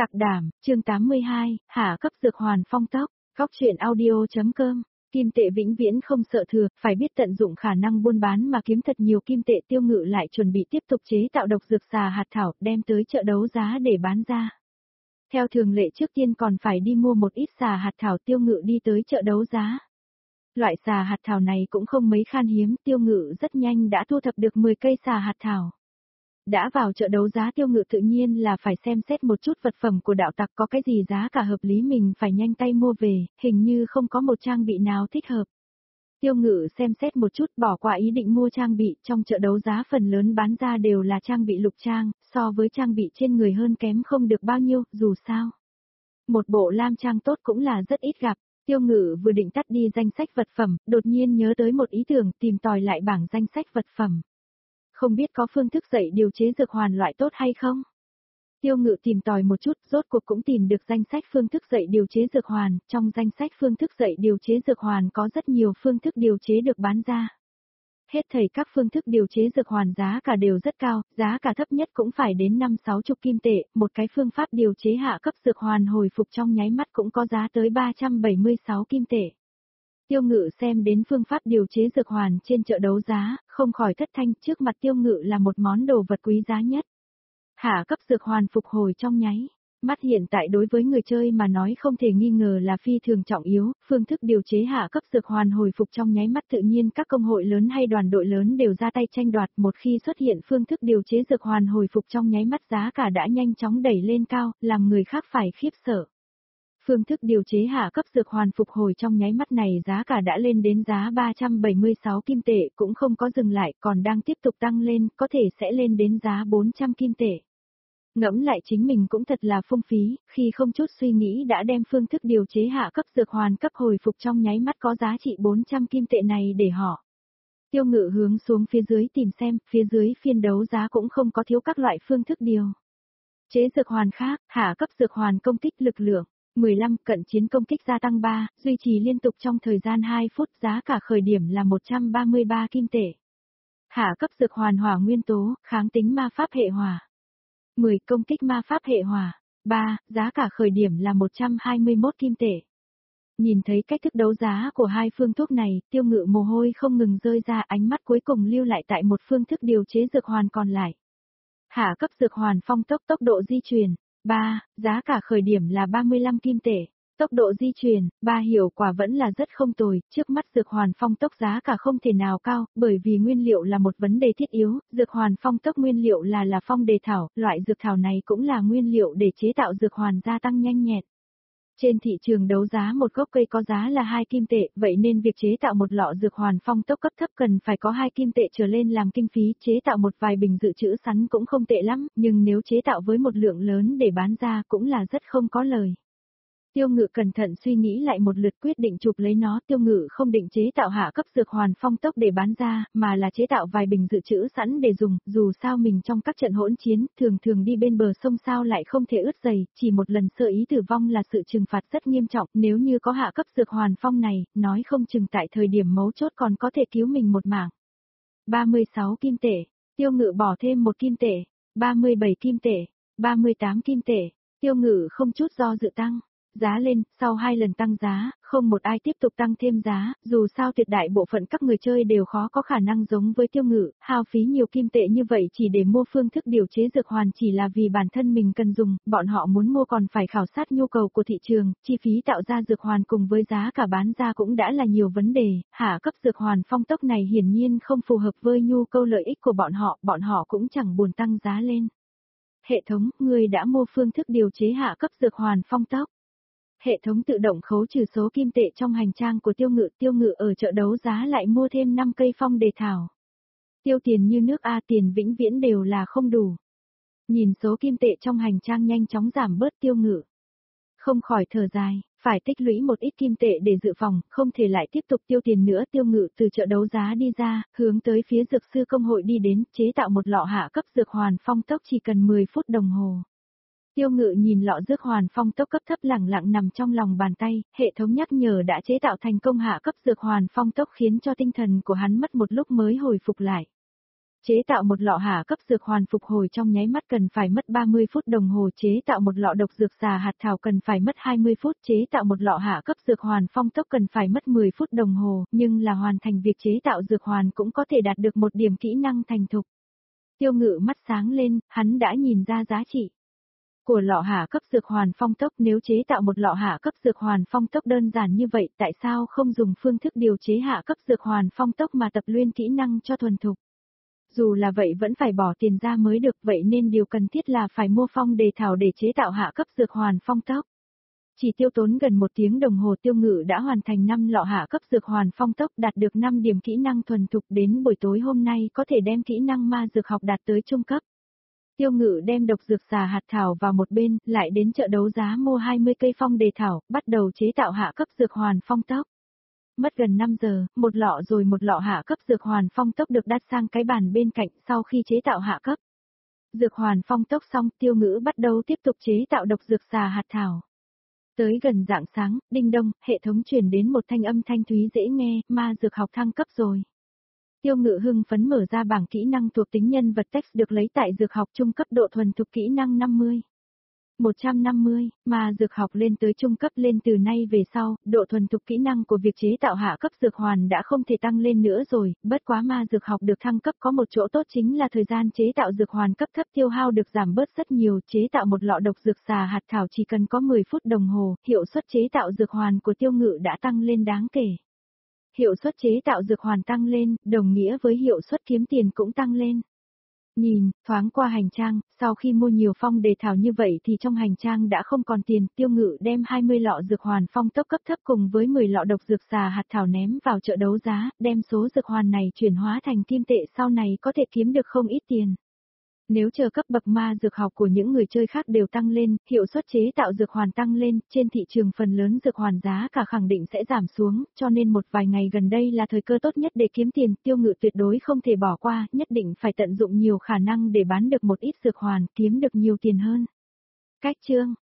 Tặc đảm, chương 82, hạ cấp dược hoàn phong tốc, góc truyện audio.com. Kim tệ vĩnh viễn không sợ thừa, phải biết tận dụng khả năng buôn bán mà kiếm thật nhiều kim tệ. Tiêu Ngự lại chuẩn bị tiếp tục chế tạo độc dược xà hạt thảo, đem tới chợ đấu giá để bán ra. Theo thường lệ trước tiên còn phải đi mua một ít xà hạt thảo. Tiêu Ngự đi tới chợ đấu giá. Loại xà hạt thảo này cũng không mấy khan hiếm, Tiêu Ngự rất nhanh đã thu thập được 10 cây xà hạt thảo. Đã vào chợ đấu giá, Tiêu Ngự tự nhiên là phải xem xét một chút vật phẩm của đạo tặc có cái gì giá cả hợp lý, mình phải nhanh tay mua về, hình như không có một trang bị nào thích hợp. Tiêu Ngự xem xét một chút, bỏ qua ý định mua trang bị. Trong chợ đấu giá phần lớn bán ra đều là trang bị lục trang, so với trang bị trên người hơn kém không được bao nhiêu, dù sao. Một bộ lam trang tốt cũng là rất ít gặp. Tiêu Ngự vừa định tắt đi danh sách vật phẩm, đột nhiên nhớ tới một ý tưởng, tìm tòi lại bảng danh sách vật phẩm. Không biết có phương thức dạy điều chế dược hoàn loại tốt hay không? Tiêu Ngự tìm tòi một chút, rốt cuộc cũng tìm được danh sách phương thức dạy điều chế dược hoàn. Trong danh sách phương thức dạy điều chế dược hoàn có rất nhiều phương thức điều chế được bán ra. Hết thảy các phương thức điều chế dược hoàn giá cả đều rất cao, giá cả thấp nhất cũng phải đến 5-60 kim tệ, một cái phương pháp điều chế hạ cấp dược hoàn hồi phục trong nháy mắt cũng có giá tới 376 kim tệ. Tiêu Ngự xem đến phương pháp điều chế dược hoàn trên chợ đấu giá, không khỏi thất thanh, trước mặt Tiêu Ngự là một món đồ vật quý giá nhất. Hạ cấp dược hoàn phục hồi trong nháy mắt hiện tại đối với người chơi mà nói không thể nghi ngờ là phi thường trọng yếu, phương thức điều chế hạ cấp dược hoàn hồi phục trong nháy mắt tự nhiên các công hội lớn hay đoàn đội lớn đều ra tay tranh đoạt, một khi xuất hiện phương thức điều chế dược hoàn hồi phục trong nháy mắt giá cả đã nhanh chóng đẩy lên cao, làm người khác phải khiếp sợ. Phương thức điều chế hạ cấp dược hoàn phục hồi trong nháy mắt này giá cả đã lên đến giá 376 kim tệ, cũng không có dừng lại, còn đang tiếp tục tăng lên, có thể sẽ lên đến giá 400 kim tệ. Ngẫm lại chính mình cũng thật là phung phí, khi không chút suy nghĩ đã đem phương thức điều chế hạ cấp dược hoàn cấp hồi phục trong nháy mắt có giá trị 400 kim tệ này để họ. Tiêu Ngự hướng xuống phía dưới tìm xem, phía dưới phiên đấu giá cũng không có thiếu các loại phương thức điều chế dược hoàn khác, hạ cấp dược hoàn công kích lực lượng 15, cận chiến công kích gia tăng 3, duy trì liên tục trong thời gian 2 phút, giá cả khởi điểm là 133 kim tệ. Hạ cấp dược hoàn hỏa nguyên tố, kháng tính ma pháp hệ hỏa. 10, công kích ma pháp hệ hỏa. 3, giá cả khởi điểm là 121 kim tệ. Nhìn thấy cách thức đấu giá của hai phương thuốc này, Tiêu Ngự mồ hôi không ngừng rơi ra, ánh mắt cuối cùng lưu lại tại một phương thức điều chế dược hoàn còn lại. Hạ cấp dược hoàn phong tốc, tốc độ di chuyển. 3, giá cả khởi điểm là 35 kim tệ. Tốc độ di chuyển, 3 hiệu quả vẫn là rất không tồi, trước mắt dược hoàn phong tốc giá cả không thể nào cao, bởi vì nguyên liệu là một vấn đề thiết yếu, dược hoàn phong tốc nguyên liệu là phong đề thảo, loại dược thảo này cũng là nguyên liệu để chế tạo dược hoàn gia tăng nhanh nhẹn. Trên thị trường đấu giá một gốc cây có giá là 2 kim tệ, vậy nên việc chế tạo một lọ dược hoàn phong tốc cấp thấp cần phải có 2 kim tệ trở lên làm kinh phí, chế tạo một vài bình dự trữ sẵn cũng không tệ lắm, nhưng nếu chế tạo với một lượng lớn để bán ra cũng là rất không có lời. Tiêu Ngự cẩn thận suy nghĩ lại một lượt quyết định chụp lấy nó. Tiêu Ngự không định chế tạo hạ cấp dược hoàn phong tốc để bán ra, mà là chế tạo vài bình dự trữ sẵn để dùng, dù sao mình trong các trận hỗn chiến, thường đi bên bờ sông sao lại không thể ướt giày, chỉ một lần sơ ý tử vong là sự trừng phạt rất nghiêm trọng, nếu như có hạ cấp dược hoàn phong này, nói không chừng tại thời điểm mấu chốt còn có thể cứu mình một mạng. 36 kim tệ, Tiêu Ngự bỏ thêm 1 kim tệ, 37 kim tệ, 38 kim tệ, Tiêu Ngự không chút do dự tăng giá lên, sau 2 lần tăng giá, không một ai tiếp tục tăng thêm giá, dù sao tuyệt đại bộ phận các người chơi đều khó có khả năng giống với Tiêu Ngự, hao phí nhiều kim tệ như vậy chỉ để mua phương thức điều chế dược hoàn chỉ là vì bản thân mình cần dùng, bọn họ muốn mua còn phải khảo sát nhu cầu của thị trường, chi phí tạo ra dược hoàn cùng với giá cả bán ra cũng đã là nhiều vấn đề, hạ cấp dược hoàn phong tốc này hiển nhiên không phù hợp với nhu cầu lợi ích của bọn họ cũng chẳng buồn tăng giá lên. Hệ thống, người đã mua phương thức điều chế hạ cấp dược hoàn phong tốc. Hệ thống tự động khấu trừ số kim tệ trong hành trang của Tiêu Ngự ở chợ đấu giá lại mua thêm 5 cây phong đề thảo. Tiêu tiền như nước A, tiền vĩnh viễn đều là không đủ. Nhìn số kim tệ trong hành trang nhanh chóng giảm bớt, Tiêu Ngự không khỏi thở dài, phải tích lũy một ít kim tệ để dự phòng, không thể lại tiếp tục tiêu tiền nữa. Tiêu Ngự từ chợ đấu giá đi ra, hướng tới phía dược sư công hội đi đến, chế tạo một lọ hạ cấp dược hoàn phong tốc chỉ cần 10 phút đồng hồ. Tiêu Ngự nhìn lọ dược hoàn phong tốc cấp thấp lẳng lặng nằm trong lòng bàn tay, hệ thống nhắc nhở đã chế tạo thành công hạ cấp dược hoàn phong tốc khiến cho tinh thần của hắn mất một lúc mới hồi phục lại. Chế tạo một lọ hạ cấp dược hoàn phục hồi trong nháy mắt cần phải mất 30 phút đồng hồ, chế tạo một lọ độc dược xà hạt thảo cần phải mất 20 phút, chế tạo một lọ hạ cấp dược hoàn phong tốc cần phải mất 10 phút đồng hồ, nhưng là hoàn thành việc chế tạo dược hoàn cũng có thể đạt được một điểm kỹ năng thành thục. Tiêu Ngự mắt sáng lên, hắn đã nhìn ra giá trị của lọ hạ cấp dược hoàn phong tốc. Nếu chế tạo một lọ hạ cấp dược hoàn phong tốc đơn giản như vậy, tại sao không dùng phương thức điều chế hạ cấp dược hoàn phong tốc mà tập luyện kỹ năng cho thuần thục? Dù là vậy vẫn phải bỏ tiền ra mới được, vậy nên điều cần thiết là phải mua phong đề thảo để chế tạo hạ cấp dược hoàn phong tốc. Chỉ tiêu tốn gần 1 tiếng đồng hồ, Tiêu Ngự đã hoàn thành 5 lọ hạ cấp dược hoàn phong tốc, đạt được 5 điểm kỹ năng thuần thục, đến buổi tối hôm nay có thể đem kỹ năng ma dược học đạt tới trung cấp. Tiêu Ngự đem độc dược xà hạt thảo vào một bên, lại đến chợ đấu giá mua 20 cây phong đề thảo, bắt đầu chế tạo hạ cấp dược hoàn phong tốc. Mất gần 5 giờ, một lọ rồi một lọ hạ cấp dược hoàn phong tốc được đặt sang cái bàn bên cạnh. Sau khi chế tạo hạ cấp dược hoàn phong tốc xong, Tiêu Ngự bắt đầu tiếp tục chế tạo độc dược xà hạt thảo. Tới gần rạng sáng, đinh đông, hệ thống truyền đến một thanh âm thanh thúy dễ nghe, ma dược học thăng cấp rồi. Tiêu Ngự hưng phấn mở ra bảng kỹ năng thuộc tính nhân vật text được lấy tại dược học trung cấp, độ thuần thục kỹ năng 50. 150, mà dược học lên tới trung cấp. Lên từ nay về sau, độ thuần thục kỹ năng của việc chế tạo hạ cấp dược hoàn đã không thể tăng lên nữa rồi, bất quá ma dược học được thăng cấp có một chỗ tốt chính là thời gian chế tạo dược hoàn cấp thấp tiêu hao được giảm bớt rất nhiều, chế tạo một lọ độc dược xà hạt thảo chỉ cần có 10 phút đồng hồ, hiệu suất chế tạo dược hoàn của Tiêu Ngự đã tăng lên đáng kể. Hiệu suất chế tạo dược hoàn tăng lên, đồng nghĩa với hiệu suất kiếm tiền cũng tăng lên. Nhìn thoáng qua hành trang, sau khi mua nhiều phong đề thảo như vậy thì trong hành trang đã không còn tiền. Tiêu Ngự đem 20 lọ dược hoàn phong tốc cấp thấp cùng với 10 lọ độc dược xà hạt thảo ném vào chợ đấu giá, đem số dược hoàn này chuyển hóa thành kim tệ, sau này có thể kiếm được không ít tiền. Nếu chờ cấp bậc ma dược học của những người chơi khác đều tăng lên, hiệu suất chế tạo dược hoàn tăng lên, trên thị trường phần lớn dược hoàn giá cả khẳng định sẽ giảm xuống, cho nên một vài ngày gần đây là thời cơ tốt nhất để kiếm tiền. Tiêu Ngự tuyệt đối không thể bỏ qua, nhất định phải tận dụng nhiều khả năng để bán được một ít dược hoàn, kiếm được nhiều tiền hơn. Cách chương